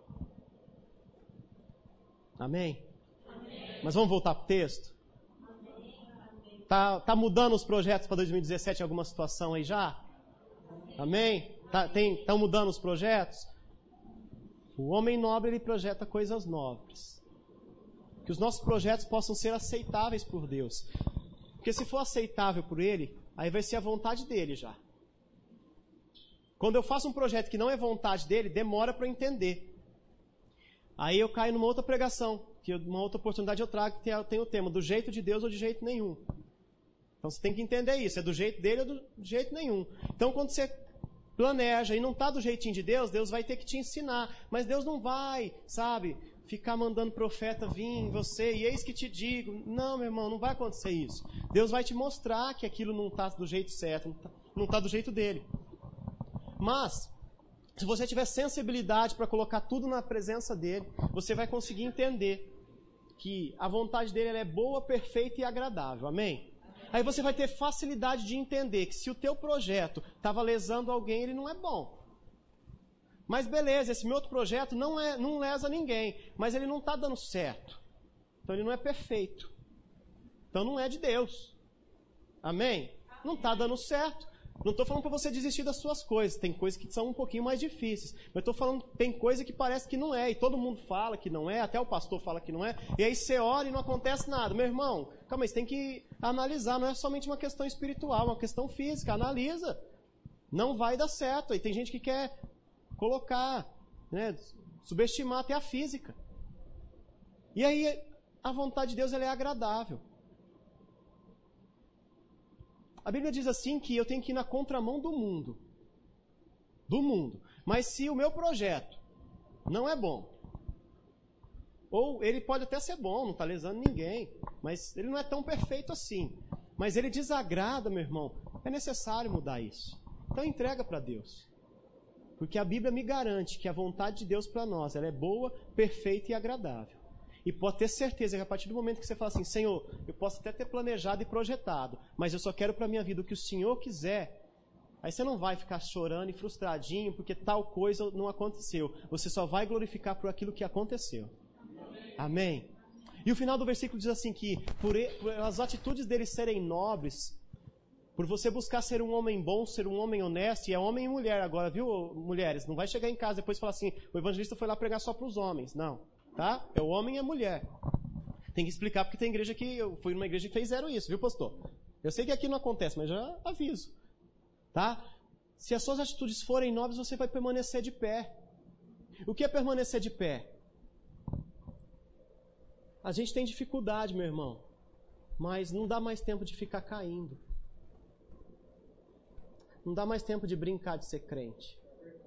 Amém? Amém. Mas vamos voltar pro texto? Tá mudando os projetos para 2017 em alguma situação aí já? Amém? Estão mudando os projetos? O homem nobre, ele projeta coisas nobres. Que os nossos projetos possam ser aceitáveis por Deus. Porque se for aceitável por Ele, aí vai ser a vontade dele já. Quando eu faço um projeto que não é vontade dele, demora para eu entender. Aí eu caio numa outra pregação, que uma outra oportunidade eu trago, que tem o tema do jeito de Deus ou de jeito nenhum. Então você tem que entender isso, é do jeito dele ou do jeito nenhum. Então quando você planeja e não está do jeitinho de Deus, Deus vai ter que te ensinar. Mas Deus não vai, sabe, ficar mandando profeta vir em você, e eis que te digo. Não, meu irmão, não vai acontecer isso. Deus vai te mostrar que aquilo não está do jeito certo, não está do jeito dele. Mas, se você tiver sensibilidade para colocar tudo na presença dele, você vai conseguir entender que a vontade dele ela é boa, perfeita e agradável. Amém? Aí você vai ter facilidade de entender que se o teu projeto estava lesando alguém, ele não é bom. Mas beleza, esse meu outro projeto não lesa ninguém, mas ele não está dando certo. Então ele não é perfeito. Então não é de Deus. Amém? Não está dando certo. Não estou falando para você desistir das suas coisas. Tem coisas que são um pouquinho mais difíceis. Mas estou falando que tem coisa que parece que não é. E todo mundo fala que não é. Até o pastor fala que não é. E aí você ora e não acontece nada. Meu irmão, calma aí, você tem que analisar. Não é somente uma questão espiritual, é uma questão física. Analisa. Não vai dar certo. Aí tem gente que quer colocar, né, subestimar até a física. E aí a vontade de Deus ela é agradável. A Bíblia diz assim que eu tenho que ir na contramão do mundo. Do mundo. Mas se o meu projeto não é bom, ou ele pode até ser bom, não está lesando ninguém, mas ele não é tão perfeito assim. Mas ele desagrada, meu irmão, é necessário mudar isso. Então entrega para Deus. Porque a Bíblia me garante que a vontade de Deus para nós ela é boa, perfeita e agradável. E pode ter certeza que a partir do momento que você fala assim, Senhor, eu posso até ter planejado e projetado, mas eu só quero para a minha vida o que o Senhor quiser. Aí você não vai ficar chorando e frustradinho porque tal coisa não aconteceu. Você só vai glorificar por aquilo que aconteceu. Amém? E o final do versículo diz assim que por as atitudes deles serem nobres, por você buscar ser um homem bom, ser um homem honesto, e é homem e mulher agora, viu, mulheres? Não vai chegar em casa depois e falar assim, o evangelista foi lá pregar só para os homens. Não. Tá? É o homem e a mulher. Tem que explicar porque tem igreja que... Eu fui numa igreja que fez isso, viu, pastor? Eu sei que aqui não acontece, mas já aviso. Tá? Se as suas atitudes forem nobres, você vai permanecer de pé. O que é permanecer de pé? A gente tem dificuldade, meu irmão. Mas não dá mais tempo de ficar caindo. Não dá mais tempo de brincar de ser crente.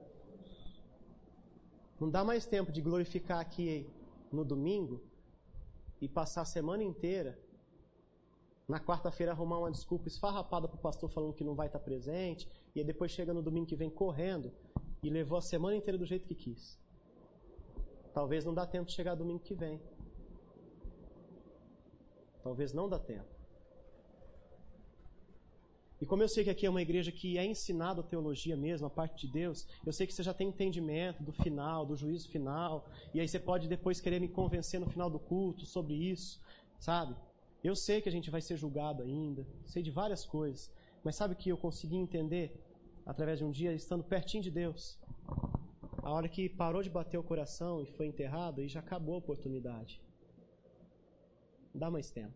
Não dá mais tempo de glorificar aqui no domingo e passar a semana inteira, na quarta-feira arrumar uma desculpa esfarrapada para o pastor falando que não vai estar presente, e aí depois chega no domingo que vem correndo e levou a semana inteira do jeito que quis. Talvez não dá tempo de chegar domingo que vem. Talvez não dá tempo. E como eu sei que aqui é uma igreja que é ensinada a teologia mesmo, a parte de Deus, eu sei que você já tem entendimento do final, do juízo final, e aí você pode depois querer me convencer no final do culto sobre isso, sabe? Eu sei que a gente vai ser julgado ainda, sei de várias coisas, mas sabe que eu consegui entender, através de um dia, estando pertinho de Deus, a hora que parou de bater o coração e foi enterrado, aí já acabou a oportunidade. Não dá mais tempo.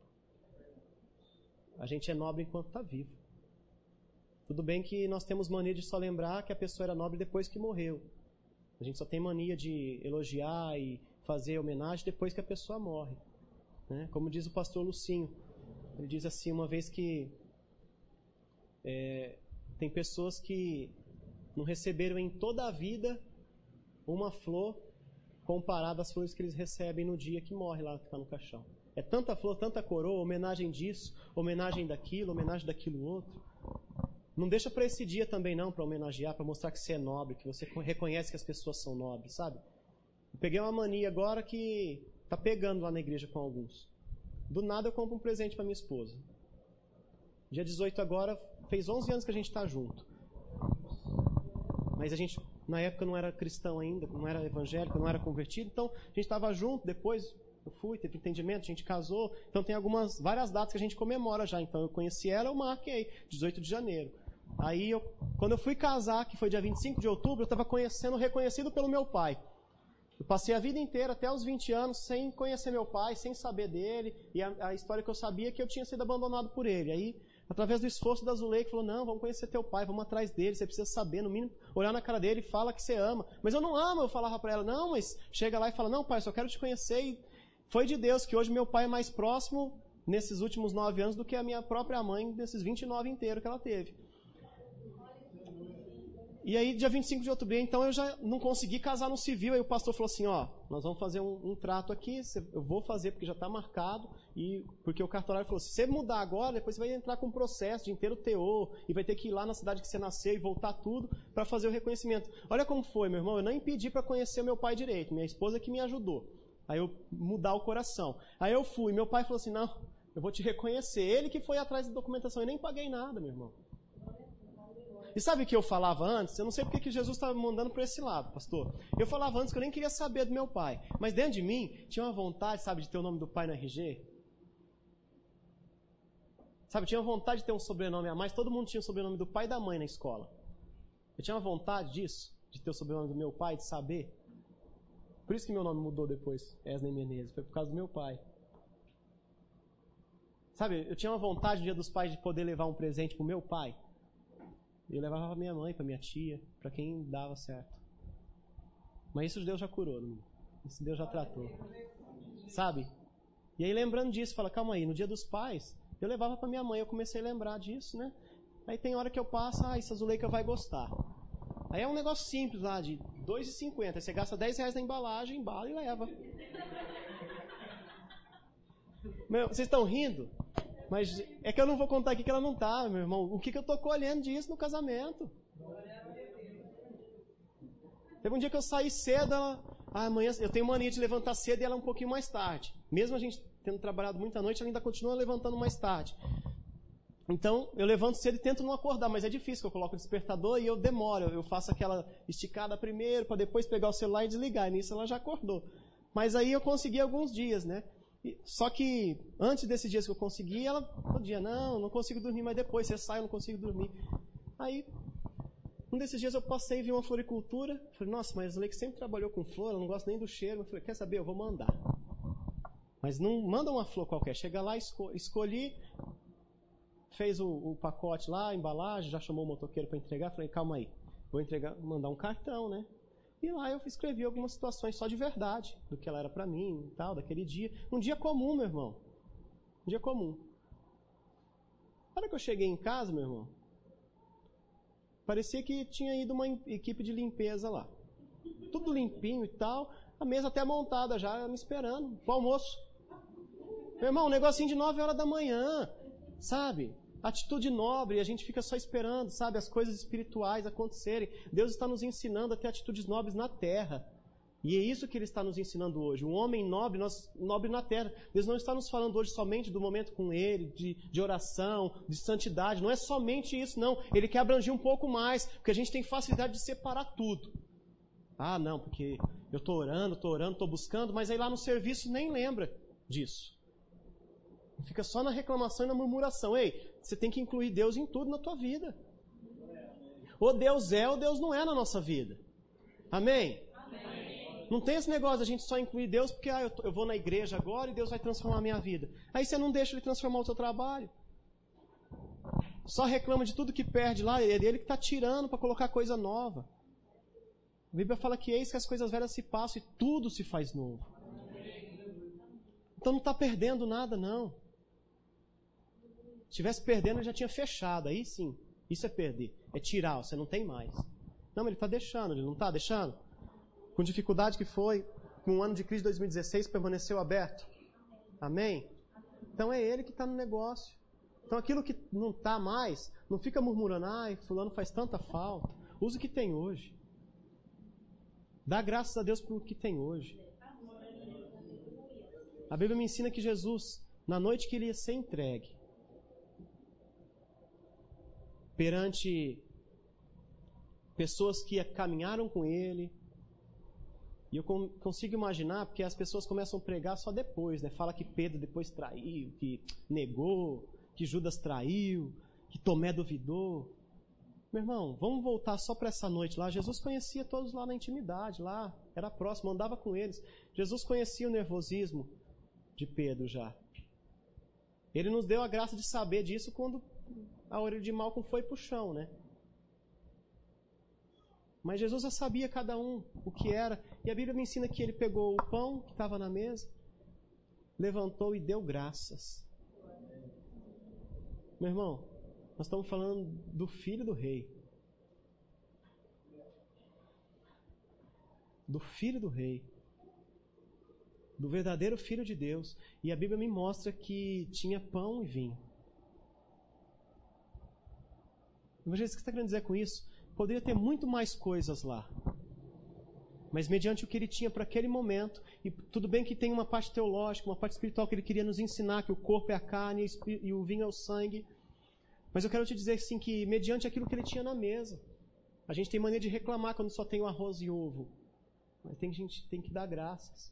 A gente é nobre enquanto está vivo. Tudo bem que nós temos mania de só lembrar que a pessoa era nobre depois que morreu. A gente só tem mania de elogiar e fazer homenagem depois que a pessoa morre. Né? Como diz o pastor Lucinho. Ele diz assim, uma vez que tem pessoas que não receberam em toda a vida uma flor comparada às flores que eles recebem no dia que morre lá, que está no caixão. É tanta flor, tanta coroa, homenagem disso, homenagem daquilo outro. Não deixa para esse dia também não, para homenagear, para mostrar que você é nobre, que você reconhece que as pessoas são nobres, sabe? Eu peguei uma mania agora que tá pegando lá na igreja com alguns. Do nada eu compro um presente para minha esposa. Dia 18 agora, fez 11 anos que a gente está junto. Mas a gente, na época, não era cristão ainda, não era evangélico, não era convertido. Então, a gente estava junto, depois eu fui, teve entendimento, a gente casou. Então, tem várias datas que a gente comemora já. Então, eu conheci ela, eu marquei, 18 de janeiro. Aí, quando eu fui casar, que foi dia 25 de outubro, eu estava sendo reconhecido pelo meu pai. Eu passei a vida inteira, até os 20 anos, sem conhecer meu pai, sem saber dele. E a história que eu sabia é que eu tinha sido abandonado por ele. Aí, através do esforço da Zuleika, falou, não, vamos conhecer teu pai, vamos atrás dele, você precisa saber, no mínimo, olhar na cara dele e fala que você ama. Mas eu não amo, eu falava para ela, não, mas chega lá e fala, não, pai, só quero te conhecer. E foi de Deus que hoje meu pai é mais próximo, nesses últimos 9 anos, do que a minha própria mãe, nesses 29 inteiros que ela teve. E aí, dia 25 de outubro, então eu já não consegui casar no civil. Aí o pastor falou assim, ó, nós vamos fazer um trato aqui, eu vou fazer porque já está marcado, e porque o cartorário falou, se você mudar agora, depois você vai entrar com um processo de inteiro teor, e vai ter que ir lá na cidade que você nasceu e voltar tudo para fazer o reconhecimento. Olha como foi, meu irmão, eu não impedi para conhecer meu pai direito, minha esposa que me ajudou. Aí eu mudar o coração. Aí eu fui, meu pai falou assim, não, eu vou te reconhecer. Ele que foi atrás da documentação, eu nem paguei nada, meu irmão. E sabe o que eu falava antes? Eu não sei porque que Jesus estava me mandando para esse lado, pastor. Eu falava antes que eu nem queria saber do meu pai. Mas dentro de mim, tinha uma vontade, sabe, de ter o nome do pai no RG. Sabe, tinha uma vontade de ter um sobrenome a mais. Todo mundo tinha o sobrenome do pai e da mãe na escola. Eu tinha uma vontade disso, de ter o sobrenome do meu pai, de saber. Por isso que meu nome mudou depois, Esney Menezes. Foi por causa do meu pai. Sabe, eu tinha uma vontade no dia dos pais de poder levar um presente pro meu pai. Eu levava para minha mãe, para minha tia, para quem dava certo. Mas isso Deus já curou, né? Isso Deus já tratou. Sabe? E aí lembrando disso, fala, calma aí, no dia dos pais, eu levava para minha mãe, eu comecei a lembrar disso, né? Aí tem hora que eu passo, essa Zuleika vai gostar. Aí é um negócio simples lá, de R$2,50. Aí você gasta R$10 na embalagem, embala e leva. Meu, vocês estão rindo? Mas é que eu não vou contar aqui que ela não tá, meu irmão. O que eu tô colhendo disso no casamento? Teve um dia que eu saí cedo, amanhã eu tenho mania de levantar cedo e ela um pouquinho mais tarde. Mesmo a gente tendo trabalhado muita noite, ela ainda continua levantando mais tarde. Então, eu levanto cedo e tento não acordar, mas é difícil, que eu coloco o despertador e eu demoro. Eu faço aquela esticada primeiro, para depois pegar o celular e desligar. E nisso ela já acordou. Mas aí eu consegui alguns dias, né? Só que antes desses dias que eu consegui, ela podia, não consigo dormir, mas depois você sai, eu não consigo dormir. Aí, um desses dias eu passei e vi uma floricultura. Falei, nossa, mas a Zuleika sempre trabalhou com flor, eu não gosto nem do cheiro. Eu falei, quer saber, eu vou mandar. Mas não manda uma flor qualquer. Chega lá, escolhi, fez o pacote lá, a embalagem, já chamou o motoqueiro para entregar. Falei, calma aí, vou mandar um cartão, né? E lá eu escrevi algumas situações só de verdade, do que ela era para mim e tal, daquele dia. Um dia comum, meu irmão. Um dia comum. Na hora que eu cheguei em casa, meu irmão, parecia que tinha ido uma equipe de limpeza lá. Tudo limpinho e tal, a mesa até montada já, me esperando, pro almoço. Meu irmão, um negocinho de 9 horas da manhã, sabe? Atitude nobre, a gente fica só esperando, sabe, as coisas espirituais acontecerem. Deus está nos ensinando a ter atitudes nobres na terra. E é isso que Ele está nos ensinando hoje. Um homem nobre, nobre na terra. Deus não está nos falando hoje somente do momento com Ele, de oração, de santidade. Não é somente isso, não. Ele quer abranger um pouco mais, porque a gente tem facilidade de separar tudo. Ah, não, porque eu estou orando, estou buscando, mas aí lá no serviço nem lembra disso. Fica só na reclamação e na murmuração. Ei, você tem que incluir Deus em tudo na tua vida. Ou Deus é ou Deus não é na nossa vida. Amém? Amém. Não tem esse negócio de a gente só incluir Deus porque eu vou na igreja agora e Deus vai transformar a minha vida. Aí você não deixa Ele transformar o seu trabalho. Só reclama de tudo que perde lá. É Ele que está tirando para colocar coisa nova. A Bíblia fala que eis que as coisas velhas se passam e tudo se faz novo. Então não está perdendo nada, não. Se estivesse perdendo, ele já tinha fechado. Aí sim, isso é perder. É tirar, você não tem mais. Não, mas ele está deixando, ele não está deixando? Com dificuldade que foi, com o ano de crise de 2016, permaneceu aberto. Amém? Então é ele que está no negócio. Então aquilo que não está mais, não fica murmurando, ai, fulano faz tanta falta. Usa o que tem hoje. Dá graças a Deus pelo que tem hoje. A Bíblia me ensina que Jesus, na noite que ele ia ser entregue, perante pessoas que caminharam com ele. E eu consigo imaginar, porque as pessoas começam a pregar só depois, né? Fala que Pedro depois traiu, que negou, que Judas traiu, que Tomé duvidou. Meu irmão, vamos voltar só para essa noite lá. Jesus conhecia todos lá na intimidade, lá, era próximo, andava com eles. Jesus conhecia o nervosismo de Pedro já. Ele nos deu a graça de saber disso quando a orelha de Malcolm foi para o chão, né? Mas Jesus já sabia cada um o que era. E a Bíblia me ensina que ele pegou o pão que estava na mesa, levantou e deu graças. Meu irmão, nós estamos falando do Filho do Rei. Do Filho do Rei. Do verdadeiro Filho de Deus. E a Bíblia me mostra que tinha pão e vinho. Imagina o que você está querendo dizer com isso? Poderia ter muito mais coisas lá. Mas mediante o que ele tinha para aquele momento, e tudo bem que tem uma parte teológica, uma parte espiritual que ele queria nos ensinar, que o corpo é a carne e o vinho é o sangue. Mas eu quero te dizer assim, que mediante aquilo que ele tinha na mesa, a gente tem mania de reclamar quando só tem o arroz e ovo. Mas a gente tem que dar graças.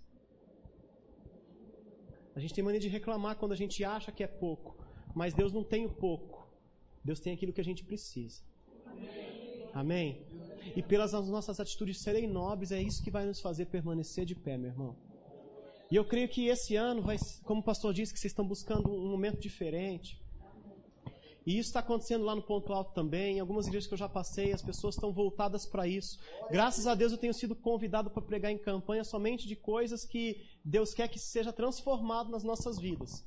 A gente tem mania de reclamar quando a gente acha que é pouco. Mas Deus não tem o pouco. Deus tem aquilo que a gente precisa. Amém? E pelas nossas atitudes serem nobres, é isso que vai nos fazer permanecer de pé, meu irmão. E eu creio que esse ano, vai, como o pastor disse, que vocês estão buscando um momento diferente. E isso está acontecendo lá no Ponto Alto também. Em algumas igrejas que eu já passei, as pessoas estão voltadas para isso. Graças a Deus eu tenho sido convidado para pregar em campanha somente de coisas que Deus quer que seja transformado nas nossas vidas.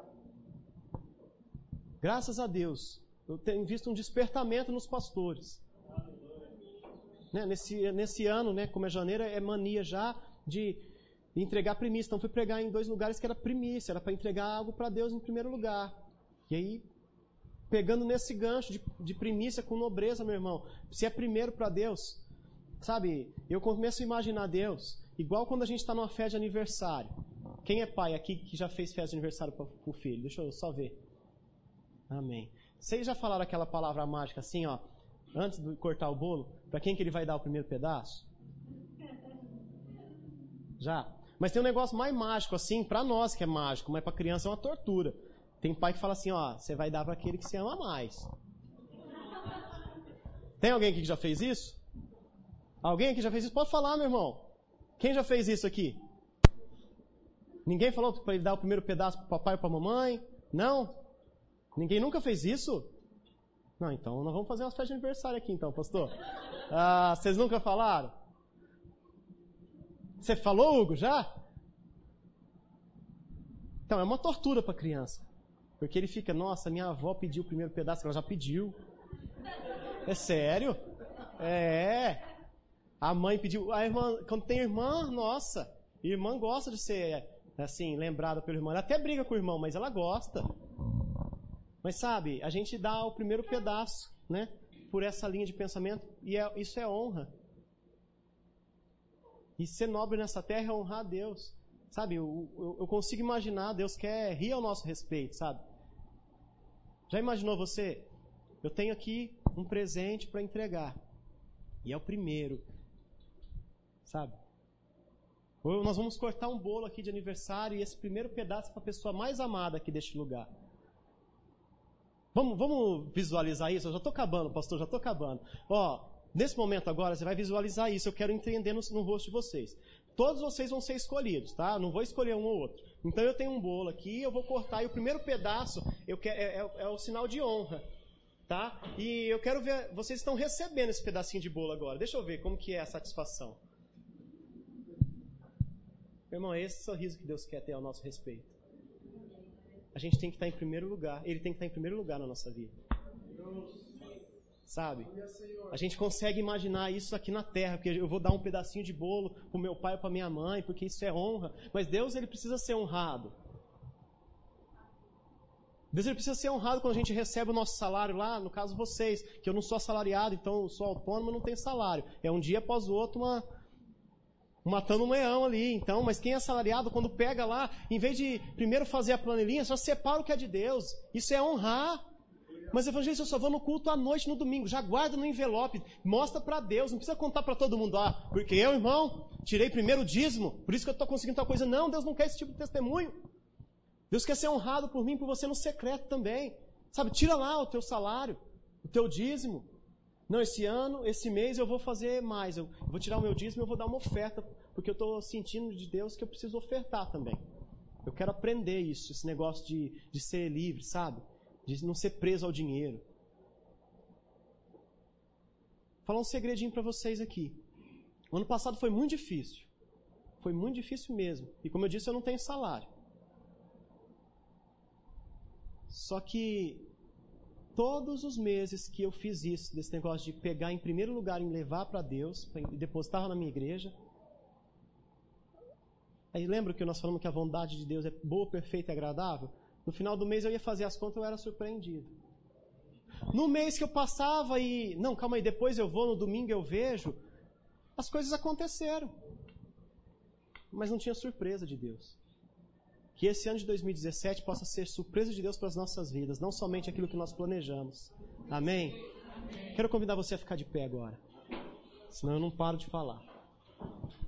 Graças a Deus. Eu tenho visto um despertamento nos pastores. Né? Nesse ano, né, como é janeiro, é mania já de entregar primícia. Então fui pregar em 2 lugares que era primícia, era para entregar algo para Deus em primeiro lugar. E aí, pegando nesse gancho de primícia com nobreza, meu irmão, se é primeiro para Deus, sabe, eu começo a imaginar Deus, igual quando a gente está numa festa de aniversário. Quem é pai aqui que já fez festa de aniversário para o filho? Deixa eu só ver. Amém. Vocês já falaram aquela palavra mágica assim, ó, antes de cortar o bolo, para quem que ele vai dar o primeiro pedaço? Já. Mas tem um negócio mais mágico assim, para nós que é mágico, mas para criança é uma tortura. Tem pai que fala assim, ó, você vai dar para aquele que você ama mais. Tem alguém aqui que já fez isso? Alguém aqui já fez isso? Pode falar, meu irmão. Quem já fez isso aqui? Ninguém falou para ele dar o primeiro pedaço para o papai ou para a mamãe? Não? Ninguém nunca fez isso? Não, então nós vamos fazer uma festa de aniversário aqui então, pastor. Vocês nunca falaram? Você falou, Hugo, já? Então, é uma tortura para a criança. Porque ele fica, nossa, minha avó pediu o primeiro pedaço, ela já pediu. É sério? É. A mãe pediu. A irmã, quando tem irmã, nossa, irmã gosta de ser, assim, lembrada pelo irmão. Ela até briga com o irmão, mas ela gosta. Mas sabe, a gente dá o primeiro pedaço, né? Por essa linha de pensamento, e isso é honra. E ser nobre nessa terra é honrar a Deus. Sabe, eu consigo imaginar, Deus quer rir ao nosso respeito, sabe? Já imaginou você? Eu tenho aqui um presente para entregar. E é o primeiro. Sabe? Ou nós vamos cortar um bolo aqui de aniversário e esse primeiro pedaço é para a pessoa mais amada aqui deste lugar. Vamos visualizar isso? Eu já estou acabando, pastor, já estou acabando. Ó, nesse momento agora, você vai visualizar isso. Eu quero entender no rosto de vocês. Todos vocês vão ser escolhidos, tá? Não vou escolher um ou outro. Então eu tenho um bolo aqui, eu vou cortar, e o primeiro pedaço é o sinal de honra, tá? E eu quero ver, vocês estão recebendo esse pedacinho de bolo agora. Deixa eu ver como que é a satisfação. Meu irmão, é esse sorriso que Deus quer ter ao nosso respeito. A gente tem que estar em primeiro lugar. Ele tem que estar em primeiro lugar na nossa vida. Sabe? A gente consegue imaginar isso aqui na terra, porque eu vou dar um pedacinho de bolo para o meu pai ou para minha mãe, porque isso é honra. Mas Deus, ele precisa ser honrado. Deus, ele precisa ser honrado quando a gente recebe o nosso salário lá, no caso vocês, que eu não sou assalariado, então eu sou autônomo, não tenho salário. É um dia após o outro matando um leão ali. Então, mas quem é assalariado, quando pega lá, em vez de primeiro fazer a planilhinha, só separa o que é de Deus. Isso é honrar. Mas evangelista, eu só vou no culto à noite, no domingo. Já guarda no envelope, mostra para Deus. Não precisa contar para todo mundo. Porque eu, irmão, tirei primeiro o dízimo, por isso que eu estou conseguindo tal coisa. Não, Deus não quer esse tipo de testemunho. Deus quer ser honrado por mim, por você no secreto também. Sabe, tira lá o teu salário, o teu dízimo. Não, esse ano, esse mês eu vou fazer mais. Eu vou tirar o meu dízimo e eu vou dar uma oferta, porque eu estou sentindo de Deus que eu preciso ofertar também. Eu quero aprender isso, esse negócio de ser livre, sabe? De não ser preso ao dinheiro. Vou falar um segredinho para vocês aqui. O ano passado foi muito difícil. Foi muito difícil mesmo. E como eu disse, eu não tenho salário. Só que todos os meses que eu fiz isso, desse negócio de pegar em primeiro lugar e levar para Deus, e depositar na minha igreja. Aí lembra que nós falamos que a vontade de Deus é boa, perfeita e agradável? No final do mês eu ia fazer as contas e eu era surpreendido. No mês que eu passava e... Não, calma aí, depois eu vou, no domingo eu vejo. As coisas aconteceram. Mas não tinha surpresa de Deus. Que esse ano de 2017 possa ser surpresa de Deus para as nossas vidas, não somente aquilo que nós planejamos. Amém? Quero convidar você a ficar de pé agora. Senão eu não paro de falar.